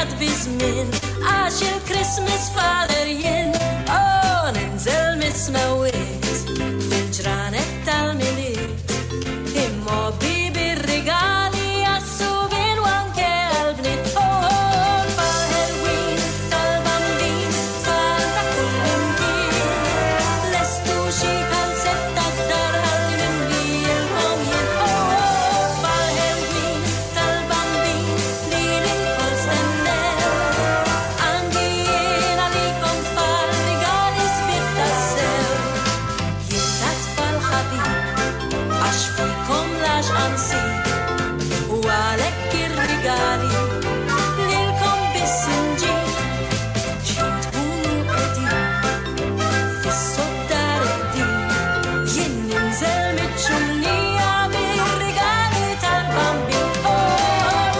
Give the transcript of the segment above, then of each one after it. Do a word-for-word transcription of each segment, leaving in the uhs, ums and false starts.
jgħad bizmin għax il-Christmas fader jien oh ninżel mismewit fil-ġranet tal-miliet immo bibi regali għassubin u anke għal-bnit oh l-fal-Halloween tal-bambin tfal ta' kull imkien lestu xi kalzetta d-dar ħalli nimlilkom jien oh l-fal-Halloween tal-bambin li l-inkol stennew għandi jien għalikom tfal regali sbieħ tassew jien ta' tfal ħabib għax fikom lax għansib u għalek ir-regali lilkom biss inġib x'jien tkunu qegħdin fis-soddar qegħdin jien ninżel miċ-ċumnija bir-regali tal-bambin oh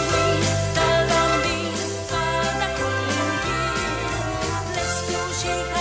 fal-Halloween tal-bambin tfal ta' kull imkien lestu xi